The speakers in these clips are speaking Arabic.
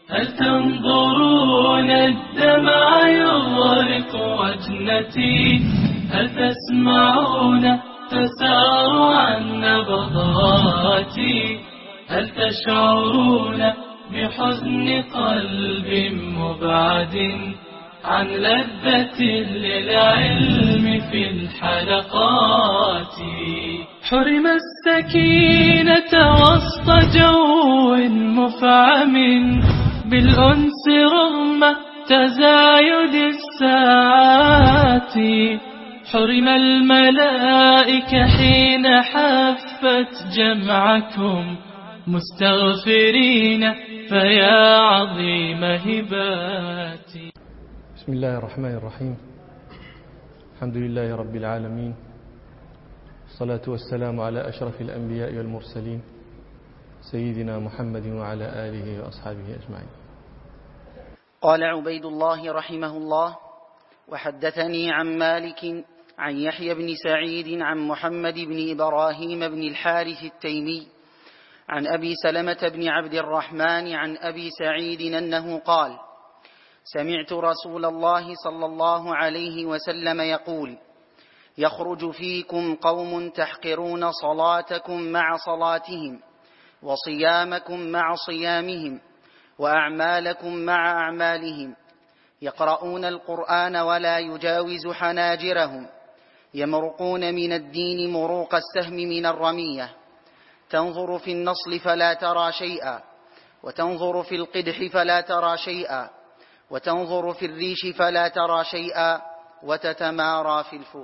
هل تنظرون الدمع يغرق وجنتي؟ هل تسمعون تسارع النبضات؟ هل تشعرون بحزن قلب مبعد عن لذة للعلم في الحلقات؟ حرم السكينة وسط جو مفعم بالأنس رغم تزايد الساعات. حرم الملائكة حين حفت جمعكم مستغفرين فيا عظيم هباتي. بسم الله الرحمن الرحيم. الحمد لله رب العالمين، الصلاة والسلام على أشرف الأنبياء والمرسلين سيدنا محمد وعلى آله وأصحابه أجمعين. قال عبيد الله رحمه الله: وحدثني عن مالك عن يحيى بن سعيد عن محمد بن إبراهيم بن الحارث التيمي عن أبي سلمة بن عبد الرحمن عن أبي سعيد أنه قال: سمعت رسول الله صلى الله عليه وسلم يقول: يخرج فيكم قوم تحقرون صلاتكم مع صلاتهم، وصيامكم مع صيامهم، وأعمالكم مع أعمالهم، يقرؤون القرآن ولا يجاوز حناجرهم، يمرقون من الدين مروق السهم من الرمية، تنظر في النصل فلا ترى شيئا، وتنظر في القدح فلا ترى شيئا، وتنظر في الريش فلا ترى شيئا، وتتمارى في الفوق.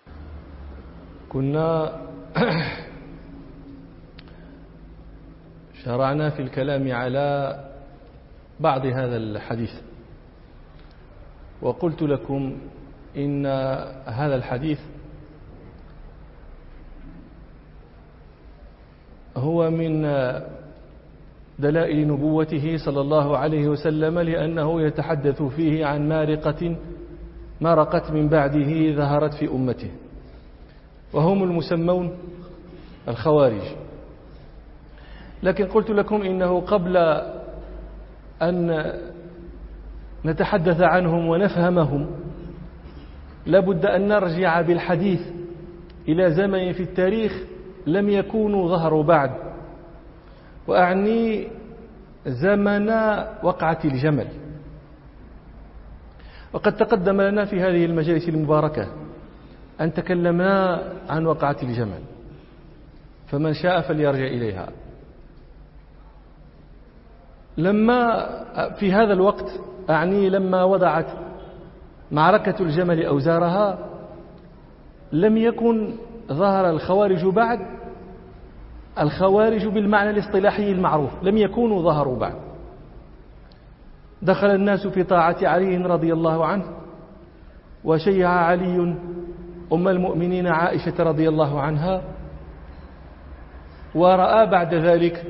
كنا شرعنا في الكلام على بعض هذا الحديث، وقلت لكم إن هذا الحديث هو من دلائل نبوته صلى الله عليه وسلم، لأنه يتحدث فيه عن مارقت من بعده ظهرت في أمته، وهم المسمون الخوارج. لكن قلت لكم إنه قبل أن نتحدث عنهم ونفهمهم لابد أن نرجع بالحديث إلى زمن في التاريخ لم يكونوا ظهروا بعد، وأعني زمن وقعة الجمل. وقد تقدم لنا في هذه المجالس المباركة أن تكلمنا عن وقعة الجمل، فمن شاء فليرجع إليها. لما في هذا الوقت أعني لما وضعت معركة الجمل أوزارها لم يكن ظهر الخوارج بعد، الخوارج بالمعنى الاصطلاحي المعروف لم يكونوا ظهروا بعد. دخل الناس في طاعة علي رضي الله عنه، وشيع علي أم المؤمنين عائشة رضي الله عنها، ورأى بعد ذلك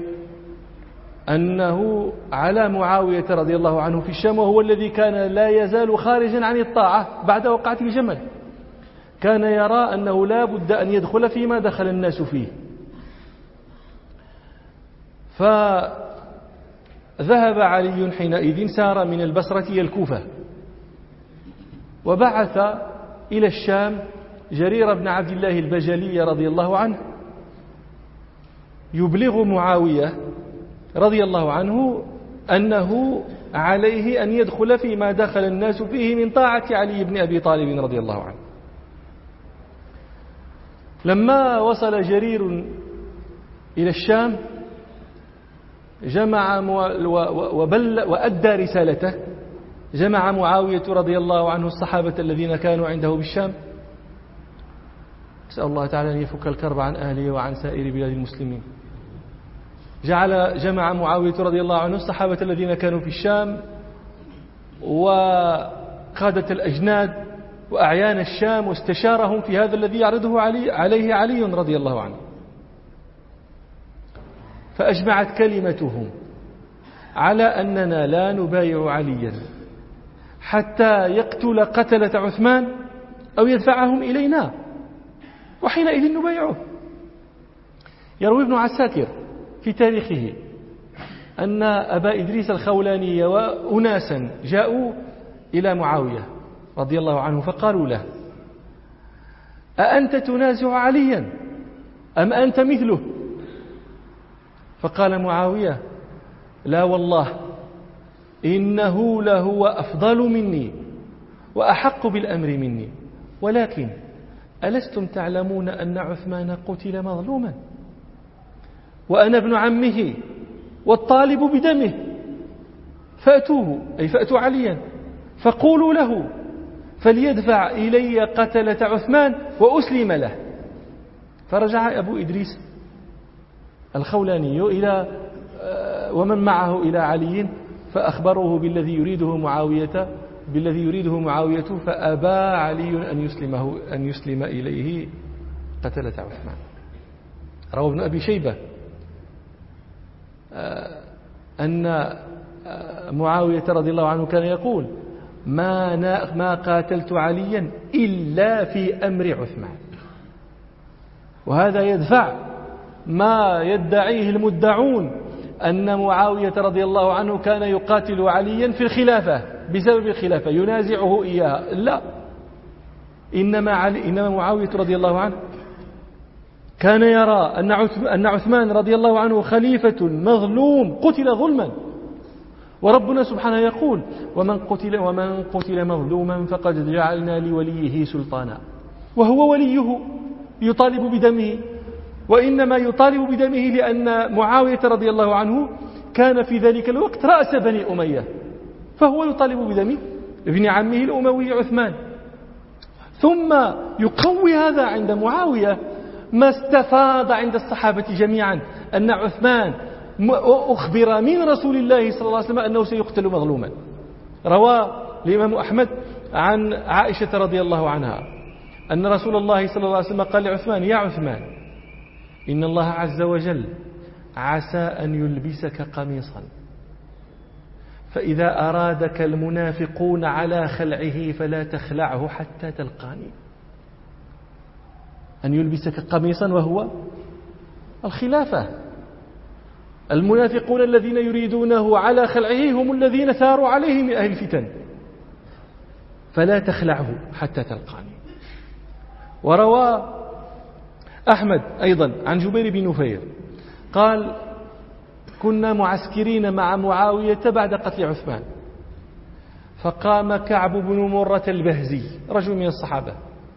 أنه على معاوية رضي الله عنه في الشام، وهو الذي كان لا يزال خارجا عن الطاعة بعد وقعة الجمل. كان يرى أنه لا بد أن يدخل فيما دخل الناس فيه، فذهب علي حينئذ سار من البصرة إلى الكوفة، وبعث إلى الشام جرير بن عبد الله البجلي رضي الله عنه يبلغ معاوية رضي الله عنه أنه عليه أن يدخل فيما دخل الناس فيه من طاعة علي بن أبي طالب رضي الله عنه. لما وصل جرير إلى الشام جمع وأدى رسالته، جمع معاوية رضي الله عنه الصحابة الذين كانوا عنده بالشام، أسأل الله تعالى أن يفك الكرب عن أهله وعن سائر بلاد المسلمين. جمع معاوية رضي الله عنه الصحابة الذين كانوا في الشام وقادة الأجناد وأعيان الشام، واستشارهم في هذا الذي يعرضه عليه علي رضي الله عنه. فأجمعت كلمتهم على أننا لا نبايع عليا حتى يقتل قتلة عثمان أو يدفعهم إلينا، وحينئذ نبايعه. يروي ابن عساكر في تاريخه أن أبا إدريس الخولاني وأناسا جاءوا إلى معاوية رضي الله عنه فقالوا له: أأنت تنازع عليا أم أنت مثله؟ فقال معاوية: لا والله، إنه لهو أفضل مني وأحق بالأمر مني، ولكن ألستم تعلمون أن عثمان قتل مظلوما وأنا ابن عمه والطالب بدمه؟ فأتوه، أي فأتوا عليا فقولوا له فليدفع إلي قتلة عثمان وأسلم له. فرجع أبو إدريس الخولاني ومن معه إلى علي فأخبروه بالذي يريده معاوية فأبى علي أن يسلم إليه قتلة عثمان. روى ابن أبي شيبة أن معاوية رضي الله عنه كان يقول: ما قاتلت عليا إلا في أمر عثمان. وهذا يدفع ما يدعيه المدعون أن معاوية رضي الله عنه كان يقاتل عليا في الخلافة بسبب الخلافة ينازعه إياها. لا، إنما معاوية رضي الله عنه كان يرى أن عثمان رضي الله عنه خليفة مظلوم قتل ظلما، وربنا سبحانه يقول: ومن قتل مظلوما فقد جعلنا لوليه سلطانا، وهو وليه يطالب بدمه. وإنما يطالب بدمه لأن معاوية رضي الله عنه كان في ذلك الوقت رأس بني أمية، فهو يطالب بدم ابن عمه الأموي عثمان. ثم يقوي هذا عند معاوية ما استفاض عند الصحابة جميعا أن عثمان أخبر من رسول الله صلى الله عليه وسلم أنه سيقتل مظلوما. روى الإمام أحمد عن عائشة رضي الله عنها أن رسول الله صلى الله عليه وسلم قال لعثمان: يا عثمان، إن الله عز وجل عسى أن يلبسك قميصا، فإذا أرادك المنافقون على خلعه فلا تخلعه حتى تلقاني. أن يلبسك قميصا وهو الخلافة. المنافقون الذين يريدونه على خلعه هم الذين ثاروا عليه من أهل الفتن، فلا تخلعه حتى تلقاني. وروى أحمد أيضا عن جبير بن نفير قال: كنا معسكرين مع معاوية بعد قتل عثمان، فقام كعب بن مرة البهزي رجل من الصحابة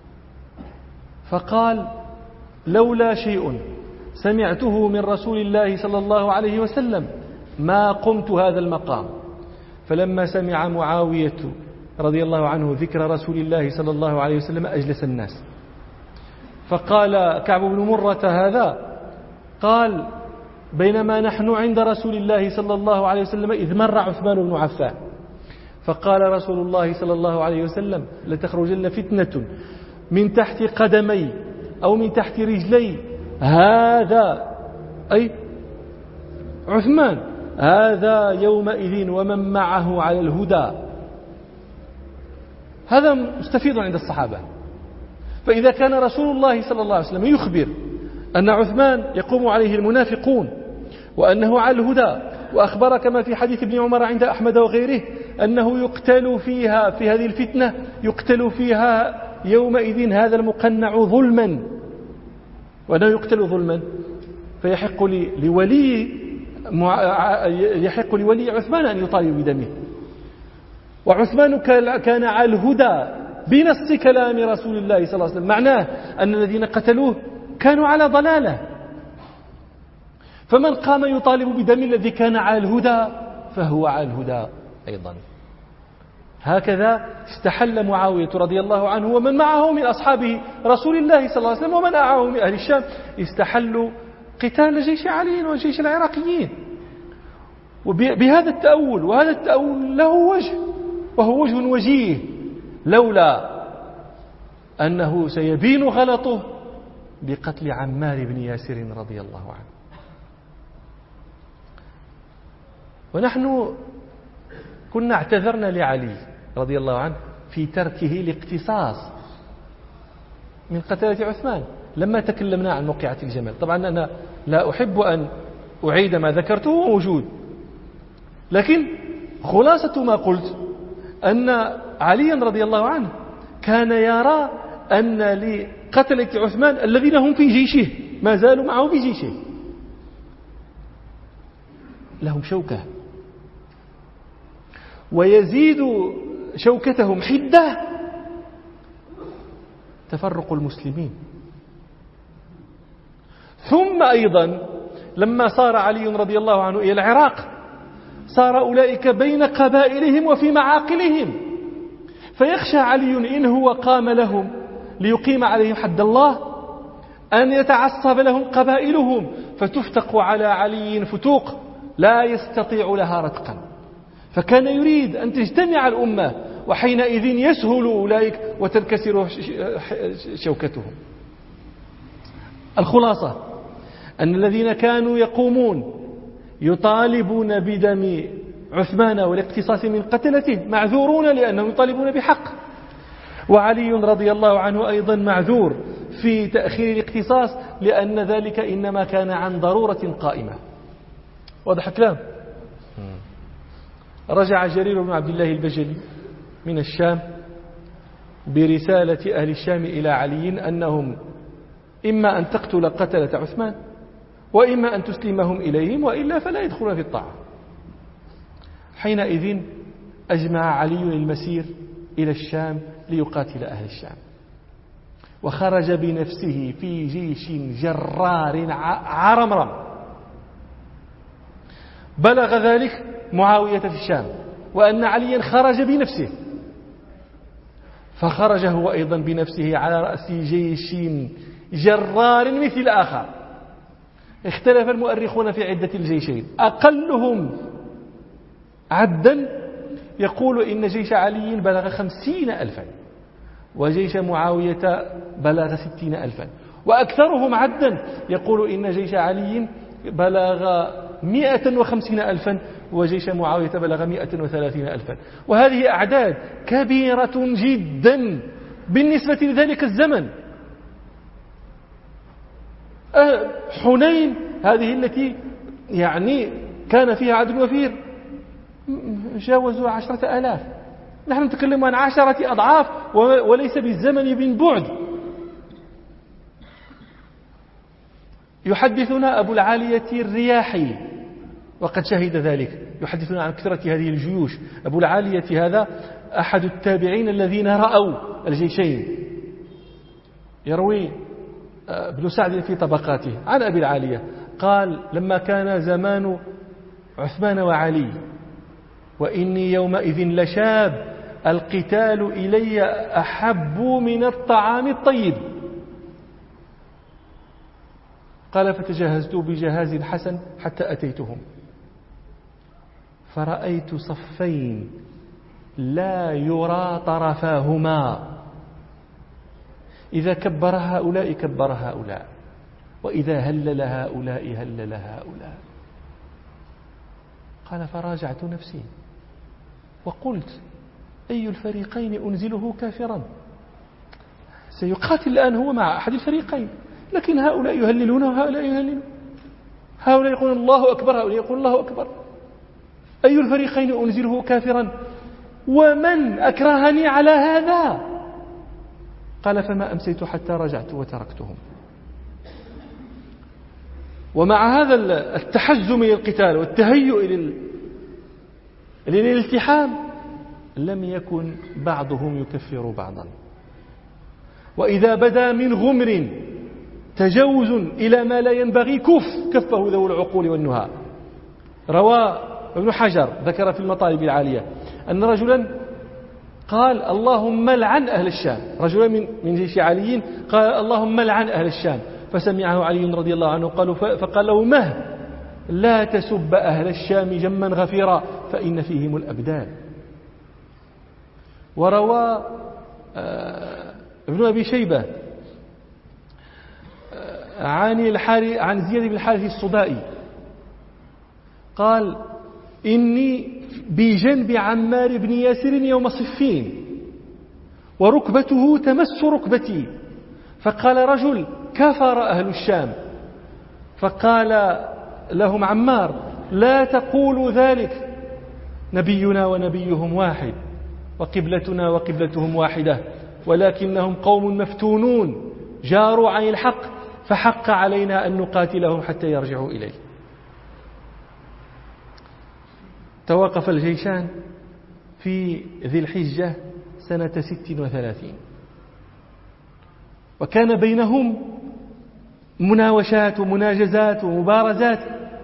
فقال: لولا شيء سمعته من رسول الله صلى الله عليه وسلم ما قمت هذا المقام. فلما سمع معاوية رضي الله عنه ذكر رسول الله صلى الله عليه وسلم أجلس الناس. فقال كعب بن مرة هذا قال: بينما نحن عند رسول الله صلى الله عليه وسلم إذ مر عثمان بن عفان، فقال رسول الله صلى الله عليه وسلم: لتخرجن فتنة من تحت قدمي أو من تحت رجلي هذا، أي عثمان، هذا يومئذ ومن معه على الهدى. هذا مستفيض عند الصحابة. فإذا كان رسول الله صلى الله عليه وسلم يخبر أن عثمان يقوم عليه المنافقون وأنه على الهدى، وأخبر كما في حديث ابن عمر عند أحمد وغيره أنه يقتل فيها في هذه الفتنة، يقتل فيها يومئذ هذا المقنع ظلما، وأنه يقتل ظلما، فيحق لولي عثمان أن يطالب بدمه. وعثمان كان على الهدى بنص كلام رسول الله صلى الله عليه وسلم، معناه أن الذين قتلوه كانوا على ضلالة، فمن قام يطالب بدم الذي كان على الهدى فهو على الهدى أيضا. هكذا استحل معاوية رضي الله عنه ومن معه من أصحاب رسول الله صلى الله عليه وسلم ومن معه من أهل الشام، استحلوا قتال جيش علي وجيش العراقيين بهذا التأول. وهذا التأول له وجه، وهو وجه وجيه، لولا أنه سيبين غلطه بقتل عمار بن ياسر رضي الله عنه. ونحن كنا اعتذرنا لعلي رضي الله عنه في تركه الاقتصاص من قتلة عثمان لما تكلمنا عن موقعة الجمل. طبعا أنا لا أحب أن أعيد ما ذكرته موجود، لكن خلاصة ما قلت أن عليا رضي الله عنه كان يرى أن لقتلة عثمان الذين هم في جيشه ما زالوا معه في جيشه لهم شوكة، ويزيد شوكتهم حدة تفرق المسلمين. ثم أيضا لما صار علي رضي الله عنه إلى العراق صار أولئك بين قبائلهم وفي معاقلهم، فيخشى علي إن هو قام لهم ليقيم عليهم حد الله أن يتعصب لهم قبائلهم فتفتق على علي فتوق لا يستطيع لها رتقا، فكان يريد أن تجتمع الأمة وحينئذ يسهل أولئك وتنكسر شوكتهم. الخلاصة أن الذين كانوا يقومون يطالبون بدم عثمان والاقتصاص من قتلته معذورون لأنهم يطالبون بحق، وعلي رضي الله عنه أيضا معذور في تأخير الاقتصاص لأن ذلك إنما كان عن ضرورة قائمة. واضح الكلام؟ رجع جرير بن عبد الله البجلي من الشام برسالة أهل الشام إلى علي أنهم إما أن تقتل قتلة عثمان وإما أن تسلمهم إليهم وإلا فلا يدخلون في الطاعة. حينئذ أجمع علي المسير إلى الشام ليقاتل أهل الشام، وخرج بنفسه في جيش جرار عرمرم. بلغ ذلك معاوية في الشام وأن عليا خرج بنفسه، فخرج هو أيضا بنفسه على رأس جيش جرار مثل آخر. اختلف المؤرخون في عدة الجيشين، أقلهم عدا يقول إن جيش علي بلغ 50,000 وجيش معاوية بلغ 60,000، وأكثرهم عدا يقول إن جيش علي بلغ 150,000 وجيش معاوية بلغ 130,000. وهذه أعداد كبيرة جدا بالنسبة لذلك الزمن. حنين هذه التي يعني كان فيها عدد وفير جاوزوا 10,000، نحن نتكلم عن 10 أضعاف وليس بالزمن من بعد. يحدثنا أبو العالية الرياحي وقد شهد ذلك، يحدثنا عن كثرة هذه الجيوش. أبو العالية هذا أحد التابعين الذين رأوا الجيشين، يروي ابن سعد في طبقاته عن أبي العالية قال: لما كان زمان عثمان وعلي وإني يومئذ لشاب القتال إلي أحب من الطعام الطيب. قال: فتجهزت بجهاز حسن حتى أتيتهم فرأيت صفين لا يرى طرفاهما، إذا كبر هؤلاء كبر هؤلاء، وإذا هلل هؤلاء هلل هؤلاء. قال: فراجعت نفسي وقلت: أي الفريقين أنزله كافرا؟ سيقاتل الآن هو مع أحد الفريقين، لكن هؤلاء يهللون وهؤلاء يهللون، هؤلاء يقولون الله أكبر هؤلاء يقولون الله أكبر. أي الفريقين أنزله كافرا؟ ومن أكرهني على هذا؟ قال: فما أمسيت حتى رجعت وتركتهم. ومع هذا التحزم للقتال والتهيؤ للالتحام لم يكن بعضهم يكفر بعضا، وإذا بدا من غمر تجاوز إلى ما لا ينبغي كفه ذو العقول والنهى. روى ابن حجر ذكر في المطالب العالية أن رجلا قال: اللهم لعن أهل الشام، رجلا من جيش علي قال: اللهم لعن أهل الشام، فسمعه علي رضي الله عنه فقال له: مه لا تسب أهل الشام جما غفيرا فإن فيهم الأبدان. وروى ابن أبي شيبة عن زياد بن الحارث الصدائي قال: إني بجنب عمار بن ياسر يوم صفين وركبته تمس ركبتي، فقال رجل: كفر أهل الشام. فقال لهم عمار: لا تقولوا ذلك، نبينا ونبيهم واحد وقبلتنا وقبلتهم واحدة، ولكنهم قوم مفتونون جاروا عن الحق، فحق علينا أن نقاتلهم حتى يرجعوا إليه. توقف الجيشان في ذي الحجة سنة 36، وكان بينهم مناوشات ومناجزات ومبارزات،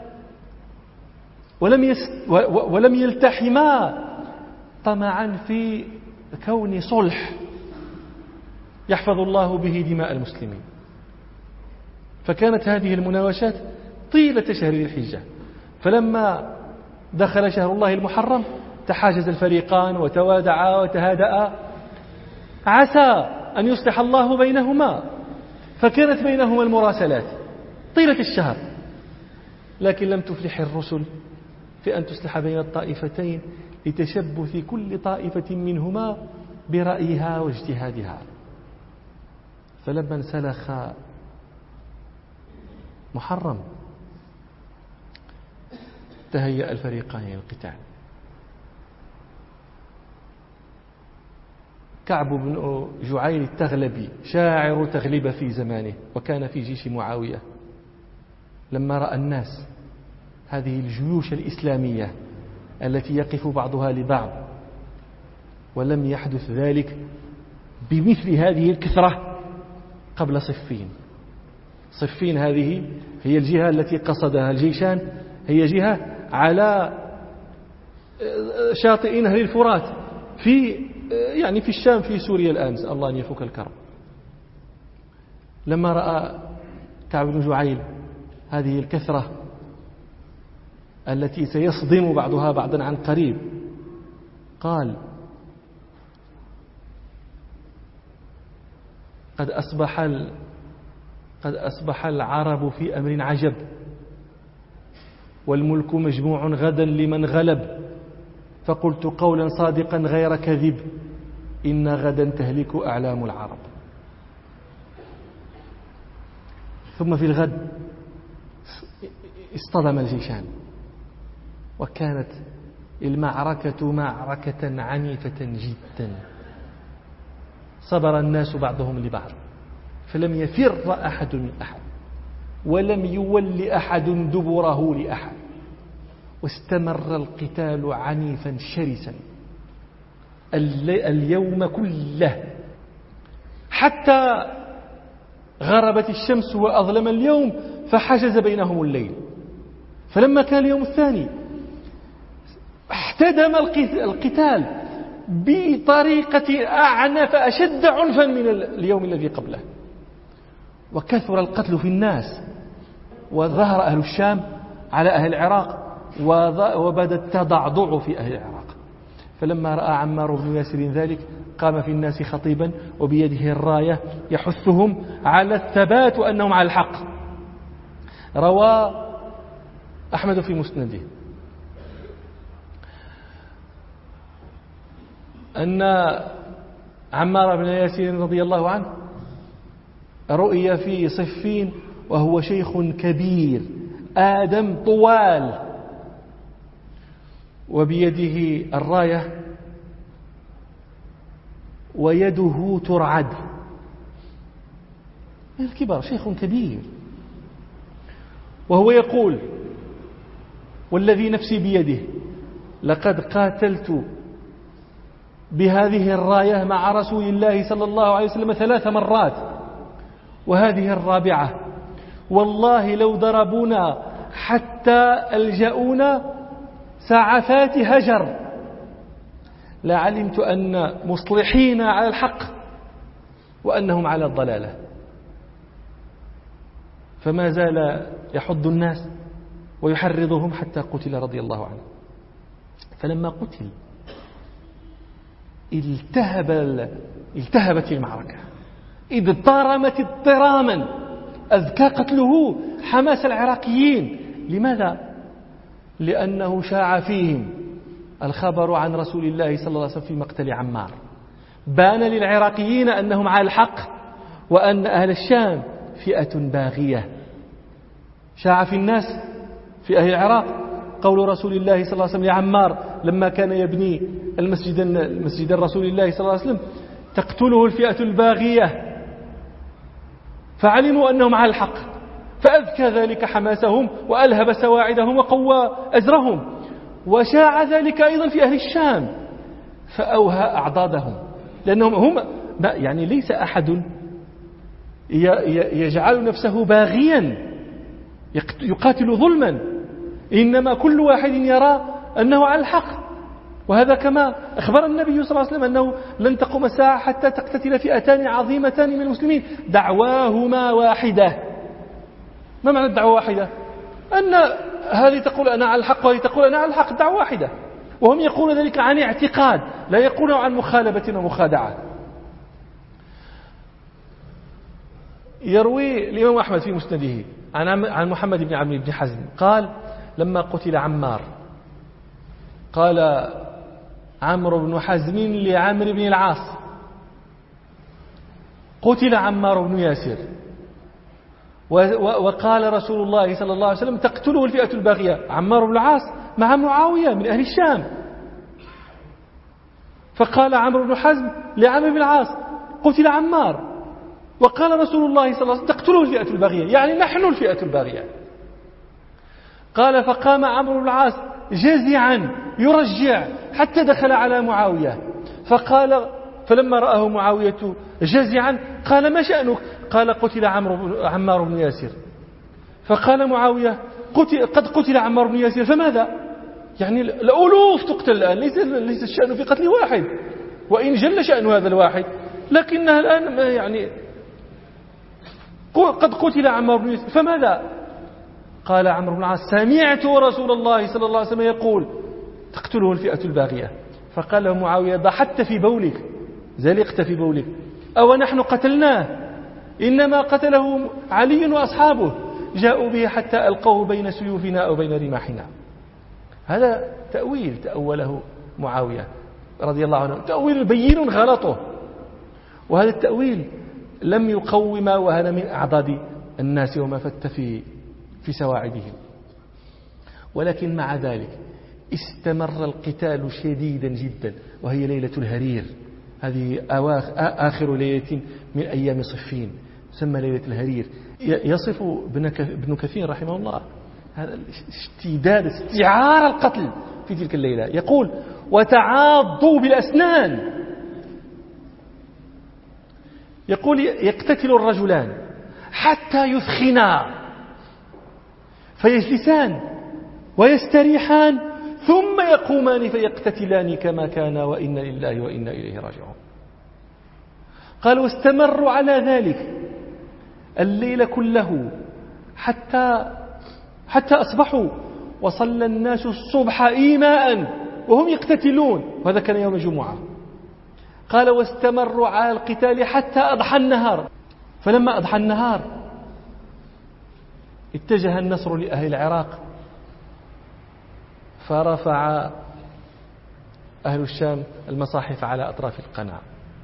ولم يلتحما طمعا في كون صلح يحفظ الله به دماء المسلمين. فكانت هذه المناوشات طيلة شهر ذي الحجة، فلما دخل شهر الله المحرم تحاجز الفريقان وتوادعا وتهادأا عسى أن يصلح الله بينهما، فكانت بينهما المراسلات طيلة الشهر، لكن لم تفلح الرسل في أن تصلح بين الطائفتين لتشبث كل طائفة منهما برأيها واجتهادها. فلما انسلخ محرم تهيأ الفريقان للقتال. كعب بن جعيل التغلبي شاعر تغلب في زمانه وكان في جيش معاوية، لما رأى الناس هذه الجيوش الإسلامية التي يقف بعضها لبعض، ولم يحدث ذلك بمثل هذه الكثرة قبل صفين. صفين هذه هي الجهة التي قصدها الجيشان، هي جهة على شاطئ نهر الفرات في الشام في سوريا الآن، نسأل الله أن يفك الكرب. لما رأى كعب بن جعيل هذه الكثرة التي سيصدم بعضها بعضا عن قريب، قال قد أصبح العرب في أمر عجب، والملك مجموع غدا لمن غلب، فقلت قولا صادقا غير كذب، إن غدا تهلك أعلام العرب. ثم في الغد اصطدم الجيشان، وكانت المعركة معركة عنيفة جدا، صبر الناس بعضهم لبعض، فلم يفر أحد من أحد، ولم يول أحد دبره لأحد، واستمر القتال عنيفا شرسا اليوم كله حتى غربت الشمس وأظلم اليوم، فحجز بينهم الليل. فلما كان اليوم الثاني احتدم القتال بطريقة أعنف أشد عنفا من اليوم الذي قبله، وكثر القتل في الناس، وظهر أهل الشام على أهل العراق، وبدا التضعضع في أهل العراق. فلما رأى عمار بن ياسر ذلك قام في الناس خطيبا وبيده الراية يحثهم على الثبات وأنهم على الحق. روى أحمد في مسنده أن عمار بن ياسر رضي الله عنه رؤي في صفين وهو شيخ كبير آدم طوال، وبيده الراية ويده ترعد، الكبار شيخ كبير، وهو يقول والذي نفسي بيده لقد قاتلت بهذه الراية مع رسول الله صلى الله عليه وسلم 3 مرات، وهذه الرابعة، والله لو ضربونا حتى ألجأونا سعفات هجر لعلمت أن مصلحين على الحق وأنهم على الضلالة. فما زال يحض الناس ويحرضهم حتى قتل رضي الله عنه. فلما قتل التهبت المعركة، إذ اضطرمت اضطراما أذكى قتله حماس العراقيين. لماذا؟ لأنه شاع فيهم الخبر عن رسول الله صلى الله عليه وسلم في مقتل عمار، بان للعراقيين أنهم على الحق وأن أهل الشام فئة باغية. شاع في الناس في أهل العراق قول رسول الله صلى الله عليه وسلم لعمار لما كان يبني المسجد رسول الله صلى الله عليه وسلم تقتله الفئة الباغية، فعلموا أنهم على الحق، فأذكى ذلك حماسهم وألهب سواعدهم وقوى أزرهم. وشاع ذلك أيضا في أهل الشام فأوهى أعضادهم، لأنهم هم يعني ليس أحد يجعل نفسه باغيا يقاتل ظلما، إنما كل واحد يرى أنه على الحق. وهذا كما أخبر النبي صلى الله عليه وسلم أنه لن تقوم الساعة حتى تقتتل فئتان عظيمتان من المسلمين دعواهما واحدة. ما معنى الدعوة واحدة؟ أن هذه تقول أنا على الحق وهذه تقول أنا على الحق، دعوة واحدة، وهم يقولون ذلك عن اعتقاد، لا يقولون عن مخالبة ومخادعة. يروي الإمام أحمد في مسنده عن محمد بن عمرو بن حزم قال لما قتل عمار قال عمرو بن حزم لعمرو بن العاص قتل عمار بن ياسر، وقال رسول الله صلى الله عليه وسلم تقتله الفئة الباغية. عمار بن العاص مع معاوية من أهل الشام، فقال عمرو بن حزم لعمرو بن العاص قتل عمار، وقال رسول الله صلى الله عليه وسلم تقتله الفئة الباغية، يعني نحن الفئة الباغية. قال فقام عمرو بن العاص جازعا يرجع حتى دخل على معاوية، فلما رآه معاوية جازعا قال ما شأنك؟ قال قتل عمار بن ياسر. فقال معاوية قد قتل عمار بن ياسر فماذا؟ يعني الألوف تقتل الآن، ليس الشأن في قتل واحد، وإن جل شأن هذا الواحد، لكنها الآن يعني قد قتل عمار بن ياسر فماذا؟ قال عمرو بن العاص سمعت رسول الله صلى الله عليه وسلم يقول تقتله الفئة الباغية. فقال له معاوية ضحكت في بولك، زلقت في بولك، أو نحن قتلناه؟ إنما قتله علي وأصحابه، جاءوا به حتى ألقوه بين سيوفنا أو بين رماحنا. هذا تأويل تأوله معاوية رضي الله عنه، تأويل بين غلطه، وهذا التأويل لم يقوم ما وهن من أعضاد الناس وما فت في سواعدهم. ولكن مع ذلك استمر القتال شديدا جدا، وهي ليلة الهرير، هذه آخر ليلة من أيام صفين تسمى ليلة الهرير. يصف ابن كثير رحمه الله هذا اشتداد استعار القتل في تلك الليلة، يقول وتعاضوا بالأسنان، يقول يقتتل الرجلان حتى يثخنا فيجلسان ويستريحان ثم يقومان فيقتتلان كما كان وإن لله وإنا إليه راجعون. قال واستمروا على ذلك الليل كله حتى أصبحوا، وصلى الناس الصبح إيماء وهم يقتتلون، وهذا كان يوم الجمعة. قال واستمروا على القتال حتى أضحى النهار، فلما أضحى النهار اتجه النصر لأهل العراق، فرفع أهل الشام المصاحف على أطراف القناة.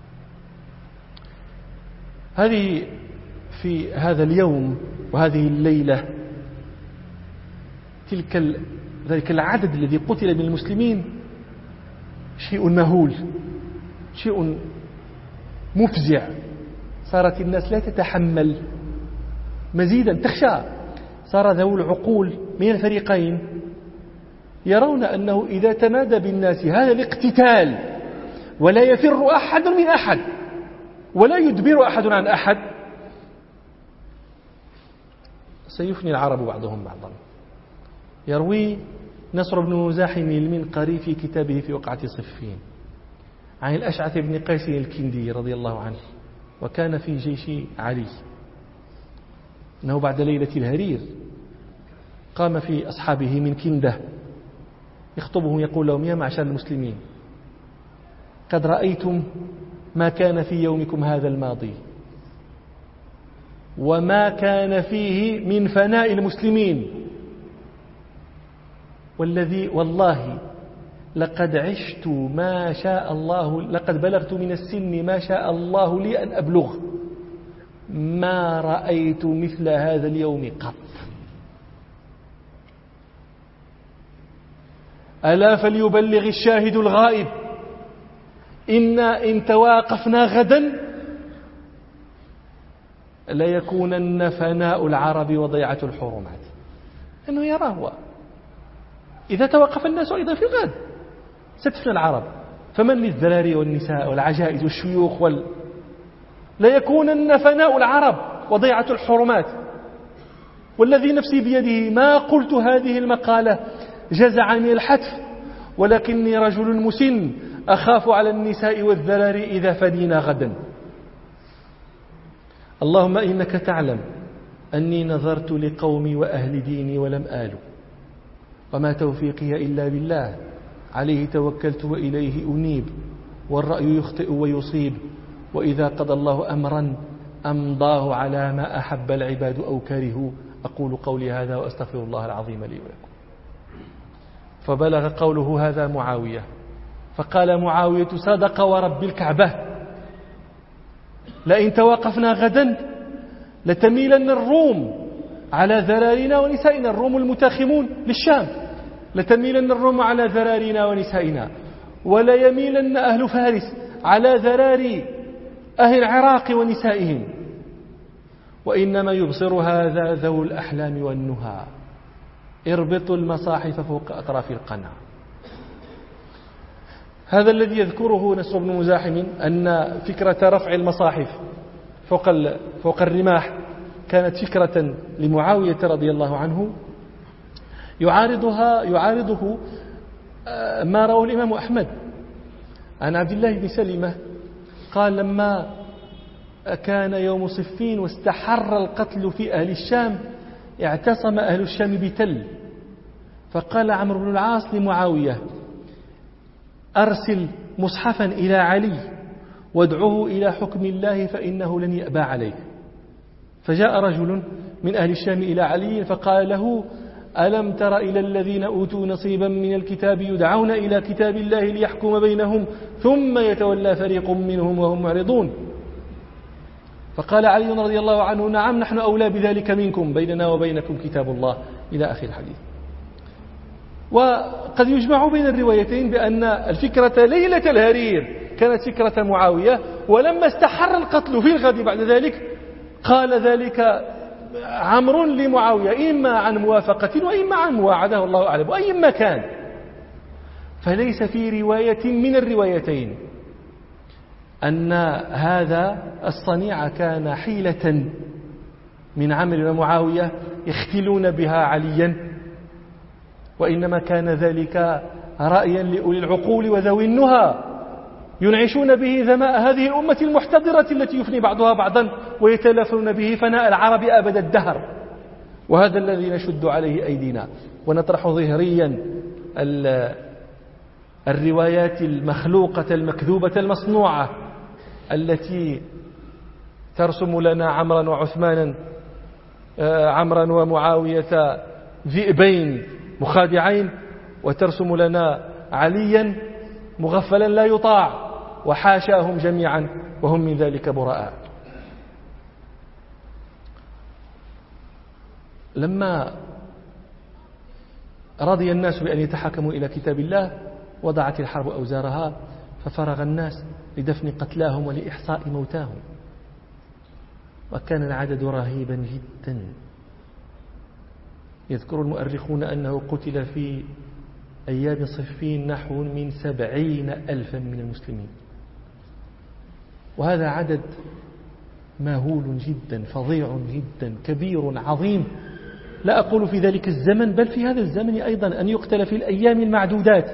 هذه في هذا اليوم وهذه الليلة ذلك العدد الذي قتل من المسلمين شيء مهول، شيء مفزع. صارت الناس لا تتحمل مزيدا، تخشى. صار ذوي العقول من الفريقين يرون أنه إذا تمادى بالناس هذا الاقتتال ولا يفر أحد من أحد ولا يدبر أحد عن أحد، سيفني العرب بعضهم بعضا. يروي نصر بن مزاحم المنقري في كتابه في وقعة صفين عن الأشعث بن قيس الكندي رضي الله عنه، وكان في جيش علي، أنه بعد ليلة الهرير قام في أصحابه من كندة يخطبهم يقول لهم يا معشر المسلمين قد رأيتم ما كان في يومكم هذا الماضي وما كان فيه من فناء المسلمين، والذي والله لقد عشت ما شاء الله، لقد بلغت من السن ما شاء الله لي أن أبلغ، ما رأيت مثل هذا اليوم قط. ألا فليبلغ الشاهد الغائب إنا إن تواقفنا غدا ليكونن فناء العرب وضيعة الحرمات. أنه يراه إذا توقف الناس أيضا في الغد ستفنى العرب، فمن للذراري والنساء والعجائز والشيوخ ليكونن فناء العرب وضيعة الحرمات. والذي نفسي بيده ما قلت هذه المقالة جزعا من الحتف، ولكني رجل مسن أخاف على النساء والذراري إذا فدينا غدا. اللهم إنك تعلم أني نظرت لقومي وأهل ديني ولم آلوا، وما توفيقي إلا بالله، عليه توكلت وإليه أنيب، والرأي يخطئ ويصيب، وإذا قضى الله أمرا أمضاه على ما أحب العباد أو كرهوا. أقول قولي هذا وأستغفر الله العظيم لي ولكم. فبلغ قوله هذا معاوية، فقال معاوية: صدق ورب الكعبة، لئن توقفنا غدا لتميلن الروم على ذرارنا ونسائنا، الروم المتاخمون للشام، لتميلن الروم على ذرارنا ونسائنا، وليميلن أهل فارس على ذراري أهل العراق ونسائهم، وإنما يبصر هذا ذو الأحلام والنهى، اربطوا المصاحف فوق أطراف القناة. هذا الذي يذكره نصر بن مزاحم أن فكرة رفع المصاحف فوق الرماح كانت فكرة لمعاوية رضي الله عنه، يعارضه ما رواه الإمام أحمد عن عبد الله بن سلمة قال: لما كان يوم صفين واستحر القتل في أهل الشام اعتصم أهل الشام بتل، فقال عمرو بن العاص لمعاوية: أرسل مصحفا إلى علي وادعوه إلى حكم الله فإنه لن يأبى عليه. فجاء رجل من أهل الشام إلى علي فقال له: ألم تر إلى الذين أوتوا نصيبا من الكتاب يدعون إلى كتاب الله ليحكم بينهم ثم يتولى فريق منهم وهم معرضون. فقال علي رضي الله عنه: نعم، نحن أولى بذلك منكم، بيننا وبينكم كتاب الله، إلى آخر الحديث. وقد يجمع بين الروايتين بأن الفكرة ليلة الهرير كانت فكرة معاوية، ولما استحر القتل في الغد بعد ذلك قال ذلك عمرو لمعاوية، إما عن موافقة وإما عن مواعدة، والله أعلم، وأيما كان. فليس في رواية من الروايتين أن هذا الصنيع كان حيلة من عمرو ومعاوية يختلون بها عليا، وإنما كان ذلك رأيا لأولي العقول وذوي النهى ينعشون به ذماء هذه الأمة المحتضرة التي يفني بعضها بعضا ويتلافون به فناء العرب أبد الدهر. وهذا الذي نشد عليه أيدينا ونطرح ظهريا الروايات المخلوقة المكذوبة المصنوعة التي ترسم لنا عمرا وعثمانا، عمرا ومعاوية ذئبين مخادعين، وترسم لنا عليا مغفلا لا يطاع، وحاشاهم جميعا وهم من ذلك براء. لما رضي الناس بأن يتحاكموا إلى كتاب الله وضعت الحرب أوزارها، ففرغ الناس لدفن قتلاهم ولإحصاء موتاهم، وكان العدد رهيبا جدا. يذكر المؤرخون أنه قتل في أيام صفين نحو من 70,000 من المسلمين، وهذا عدد ماهول جدا، فظيع جدا، كبير عظيم. لا أقول في ذلك الزمن، بل في هذا الزمن أيضا أن يقتل في الأيام المعدودات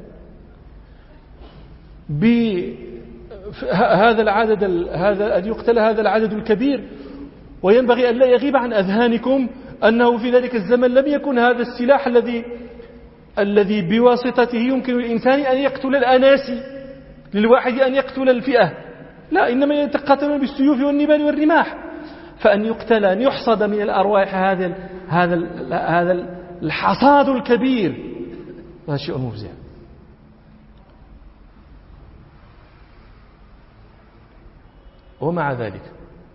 بهذا العدد، أن يقتل هذا العدد الكبير. وينبغي أن لا يغيب عن أذهانكم أنه في ذلك الزمن لم يكن هذا السلاح الذي بواسطته يمكن الإنسان أن يقتل الأناسي، للواحد أن يقتل الفئة، لا، إنما يتقاتلون بالسيوف والنبال والرماح. فأن يقتل، أن يحصد من الأرواح هذا الحصاد الكبير، هذا شيء مفزع. ومع ذلك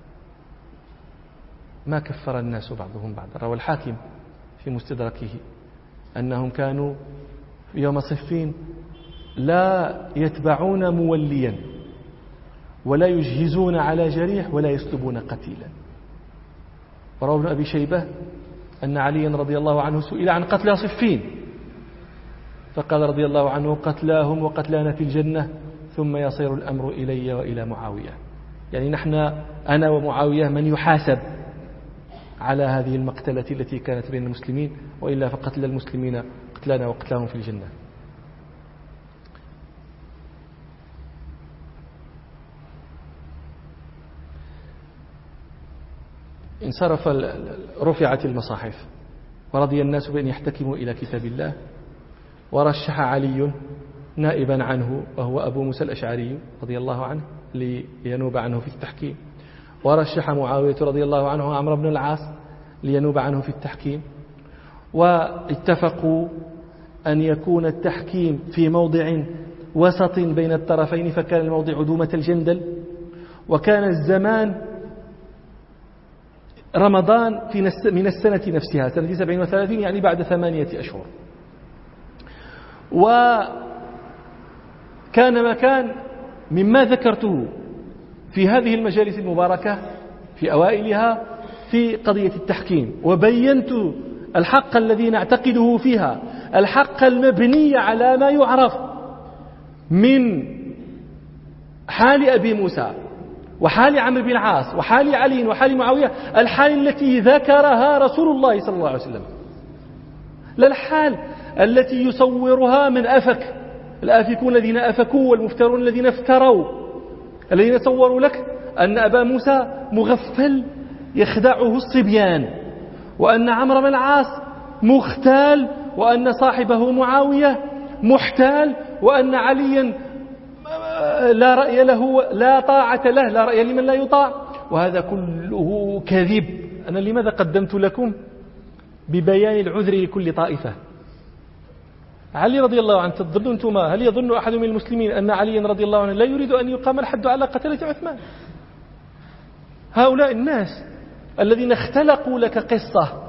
ما كفر الناس بعضهم بعضا. روى الحاكم في مستدركه أنهم كانوا يوم صفين لا يتبعون موليا ولا يجهزون على جريح ولا يسلبون قتيلا. وروى ابن أبي شيبة أن عليا رضي الله عنه سئل عن قتلى صفين فقال رضي الله عنه قتلاهم وقتلانا في الجنة ثم يصير الأمر إلي وإلى معاوية. يعني نحن أنا ومعاوية من يحاسب على هذه المقتلة التي كانت بين المسلمين، وإلا فقتل المسلمين قتلانا وقتلاهم في الجنة. انصرف رفعت المصاحف ورضي الناس بأن يحتكموا إلى كتاب الله، ورشح علي نائبا عنه وهو أبو موسى الأشعري رضي الله عنه لينوب عنه في التحكيم، ورشح معاوية رضي الله عنه عمرو بن العاص لينوب عنه في التحكيم، واتفقوا أن يكون التحكيم في موضع وسط بين الطرفين، فكان الموضع دومة الجندل، وكان الزمان رمضان من السنة نفسها سنة 37 يعني بعد 8 أشهر. وكان مكان مما ذكرته في هذه المجالس المباركة في أوائلها في قضية التحكيم، وبينت الحق الذي نعتقده فيها، الحق المبني على ما يعرف من حال أبي موسى وحال عمرو بن العاص وحال علي وحال معاوية، الحال التي ذكرها رسول الله صلى الله عليه وسلم، لا الحال التي يصورها من أفك، الآفكون الذين أفكوا والمفترون الذين افتروا، الذين صوروا لك أن أبا موسى مغفل يخدعه الصبيان، وأن عمرو بن العاص مختال، وأن صاحبه معاوية محتال، وأن عليا لا رأي له لا طاعة له، لا رأي لمن لا يطاع. وهذا كله كذب. أنا لماذا قدمت لكم ببيان العذر لكل طائفة؟ علي رضي الله عنه، تظنون أنتم هل يظن أحد من المسلمين أن علي رضي الله عنه لا يريد أن يقام الحد على قتلة عثمان؟ هؤلاء الناس الذين اختلقوا لك قصة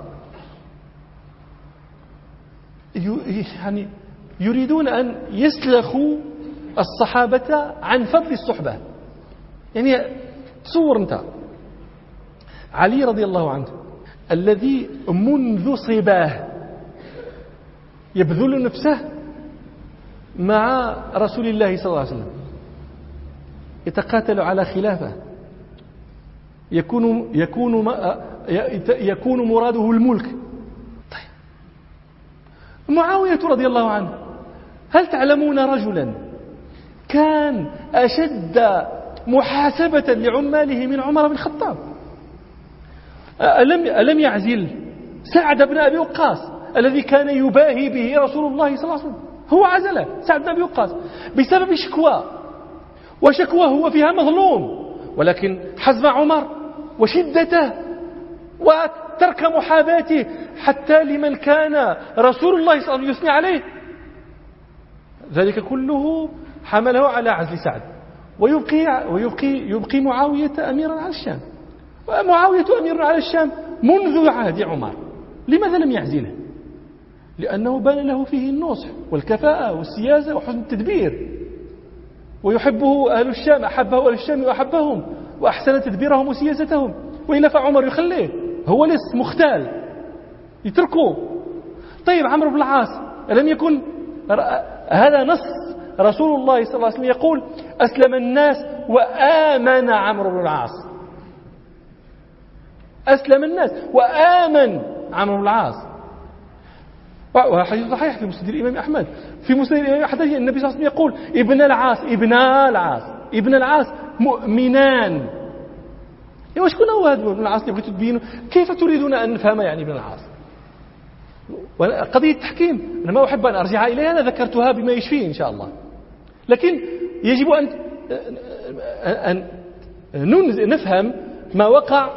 يعني يريدون أن يسلخوا الصحابة عن فضل الصحبة. يعني تصور أنت علي رضي الله عنه الذي منذ صباه يبذل نفسه مع رسول الله صلى الله عليه وسلم، يتقاتل على خلافه، يكون مراده الملك. طيب معاوية رضي الله عنه، هل تعلمون رجلا كان أشد محاسبة لعماله من عمر بن الخطاب؟ ألم يعزل سعد بن أبي وقاص الذي كان يباهي به رسول الله صلى الله عليه وسلم؟ هو عزله سعد بن أبي وقاص بسبب شكوى، وشكوى هو فيها مظلوم، ولكن حزم عمر وشدته وترك محاباته حتى لمن كان رسول الله صلى الله عليه وسلم يثني عليه، ذلك كله حمله على عزل سعد، ويبقي معاوية أميرا على الشام. ومعاوية أمير على الشام منذ عهد عمر، لماذا لم يعزله؟ لأنه بان له فيه النصح والكفاءة والسياسة وحسن التدبير، ويحبه أهل الشام، أحبه أهل الشام وأحبهم وأحسن تدبيرهم وسياستهم، وإلا فعمر يخليه، هو لسه مختال يتركوه. طيب عمرو بن العاص ألم يكن هذا نص رسول الله صلى الله عليه وسلم يقول أسلم الناس وآمن عمرو بن العاص، أسلم الناس وآمن عمرو بن العاص. وحديث صحيح في مسند الإمام أحمد، في مسند الإمام أحمد النبي صلى الله عليه وسلم يقول ابن العاص مؤمنان. وش كنا هو هذا ابن العاص اللي بغيتوا تبينوا؟ كيف تريدون أن نفهم يعني ابن العاص؟ قضية التحكيم أنا ما أحب أن أرجع إليها، أنا ذكرتها بما يشفيه إن شاء الله، لكن يجب أن نفهم ما وقع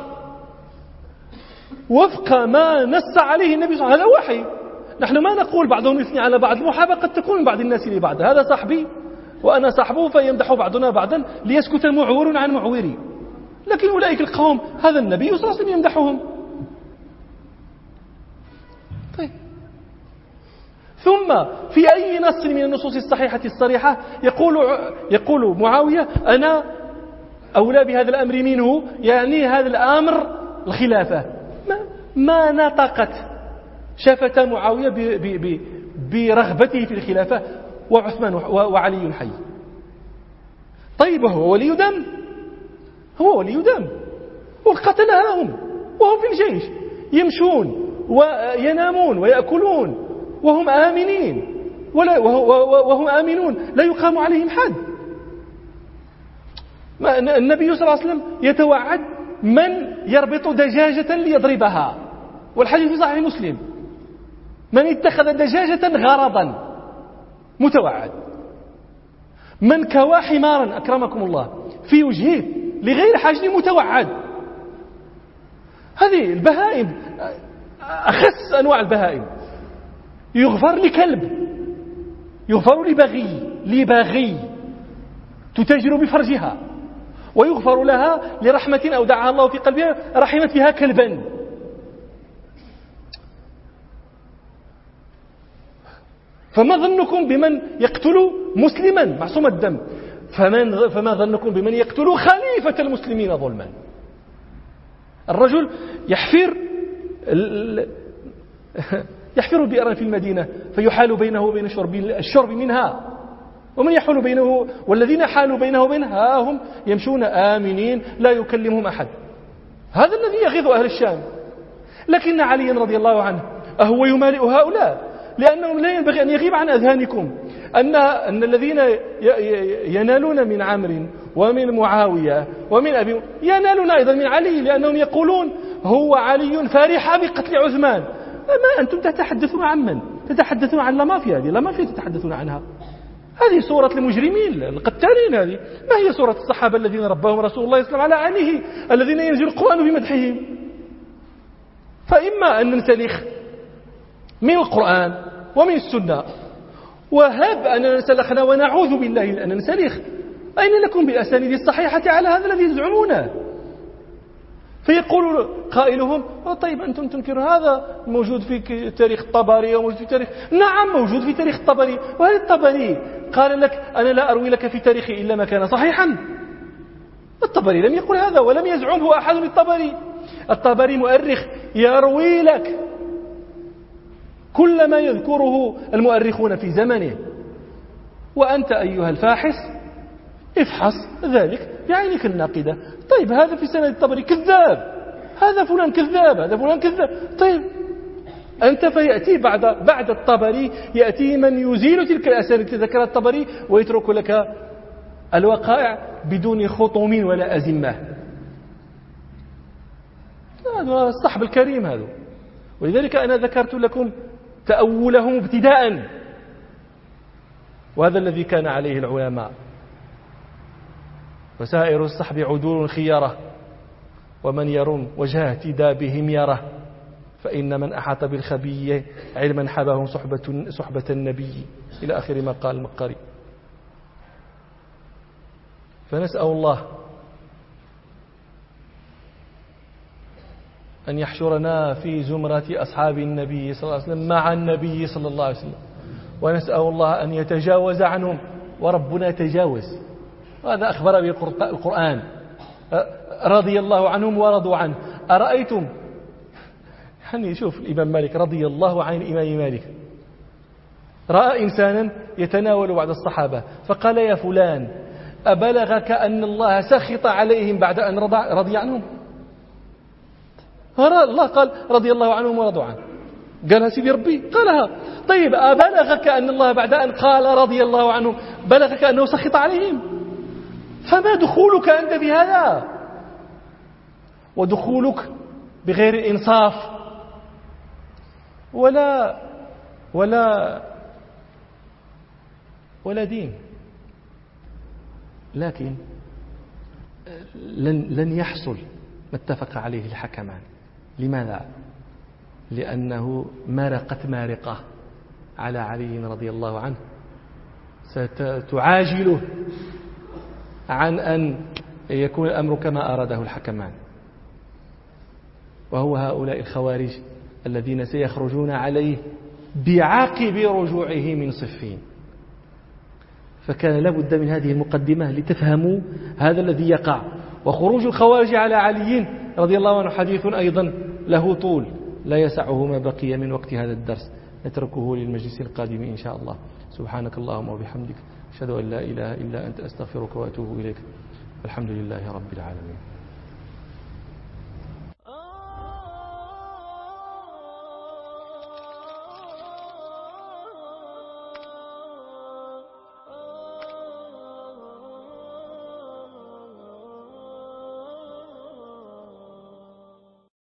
وفق ما نص عليه النبي صلى الله عليه وسلم. هذا وحي، نحن ما نقول بعضهم يثني على بعض، المحاباة قد تكون من بعض الناس لبعض، هذا صاحبي وأنا صاحبه فيمدح بعضنا بعضا ليسكت معور عن معوري، لكن أولئك القوم هذا النبي صلى الله عليه وسلم يمدحهم. طيب ثم في أي نص من النصوص الصحيحة الصريحة يقول معاوية أنا أولى بهذا الأمر منه، يعني هذا الأمر الخلافة. ما نطقت شفة معاوية برغبته في الخلافة وعثمان وعلي حي. طيب هو ولي دم، هو ولي دم وقتلهم وهم في الجيش يمشون وينامون ويأكلون وهم آمنين وهم آمنون لا يقام عليهم حد. النبي صلى الله عليه وسلم يتوعد من يربط دجاجة ليضربها، والحديث في صحيح مسلم: من اتخذ دجاجة غرضا متوعد، من كوى حمارا أكرمكم الله في وجهه لغير حاجة متوعد. هذه البهائم أخس أنواع البهائم. يغفر لكلب، يغفر لبغي تتاجر بفرجها، ويغفر لها لرحمة أودعها الله في قلبها رحمت بها كلبا. فما ظنكم بمن يقتل مسلما معصوم الدم؟ فما ظنكم بمن يقتل خليفة المسلمين ظلما؟ الرجل يحفر بئرا في المدينة فيحال بينه وبين الشرب منها، ومن يحول بينه والذين حالوا بينه وبينها هم يمشون آمنين لا يكلمهم أحد. هذا الذي يغيظ أهل الشام. لكن علي رضي الله عنه أهو يمالئ هؤلاء؟ لأنه لا ينبغي أن يغيب عن أذهانكم أن الذين ينالون من عمرو ومن معاوية ومن أبي ينالون أيضا من علي، لأنهم يقولون هو علي فرح بقتل عثمان. ما أنتم تتحدثون عن من؟ تتحدثون عن لامافيا. هذه لامافيا تتحدثون عنها. هذه صورة المجرمين القتالين. هذه ما هي صورة الصحابة الذين ربهم رسول الله صلى الله عليه وسلم على آله الذين ينزل القرآن بمدحهم. فإما أن ننسلخ من القرآن ومن السنة، وهب أننا نسلخنا ونعوذ بالله أن ننسلخ. أين لكم بالأسانيد الصحيحة على هذا الذي يزعمونه؟ فيقول قائلهم طيب أنتم تنكرون هذا موجود في تاريخ الطبري وموجود في تاريخ. نعم موجود في تاريخ الطبري، وهل الطبري قال لك أنا لا أروي لك في تاريخي إلا ما كان صحيحا؟ الطبري لم يقل هذا ولم يزعمه أحد بالطبري. الطبري مؤرخ يروي لك كل ما يذكره المؤرخون في زمنه، وأنت أيها الفاحص افحص ذلك بعينك الناقدة. طيب هذا في سند الطبري كذاب، هذا فلان كذاب، هذا فلان كذاب. طيب أنت فيأتي بعد الطبري يأتي من يزيل تلك الأسانيد التي ذكرها الطبري ويترك لك الوقائع بدون خطوم ولا أزمة. هذا الصحب الكريم هذا. ولذلك أنا ذكرت لكم تأولهم ابتداء، وهذا الذي كان عليه العلماء. وسائر الصحب عدول خيرة، ومن يرم وجه اهتدى بهم يره، فإن من أحاط بالخبي علما حبهم صحبة النبي، إلى آخر ما قال المقري. فنسأل الله أن يحشرنا في زمرة أصحاب النبي صلى الله عليه وسلم مع النبي صلى الله عليه وسلم، ونسأل الله أن يتجاوز عنهم، وربنا تجاوز. هذا أخبر به القرآن: رضي الله عنهم ورضوا عنه. أرأيتم يعني شوف الإمام مالك رضي الله عن الإمام مالك رأى إنسانا يتناول بعض الصحابة فقال: يا فلان أبلغك أن الله سخط عليهم بعد أن رضي عنهم؟ الله قال رضي الله عنهم ورضوا عنه. قالها سيدي ربي قالها. طيب أبلغك أن الله بعد أن قال رضي الله عنهم بلغك أنه سخط عليهم؟ فما دخولك أنت بهذا؟ ودخولك بغير إنصاف ولا دين. لكن لن يحصل ما اتفق عليه الحكمان. لماذا؟ لأنه مرقت مارقة على علي رضي الله عنه ستعاجله عن أن يكون الأمر كما أراده الحكمان، وهو هؤلاء الخوارج الذين سيخرجون عليه بعقب رجوعه من صفين. فكان لابد من هذه المقدمة لتفهموا هذا الذي يقع. وخروج الخوارج على علي رضي الله عنه حديث أيضا له طول لا يسعه ما بقي من وقت هذا الدرس، نتركه للمجلس القادم إن شاء الله. سبحانك اللهم وبحمدك، أشهد أن لا إله إلا أنت، أستغفرك وأتوب إليك. الحمد لله رب العالمين.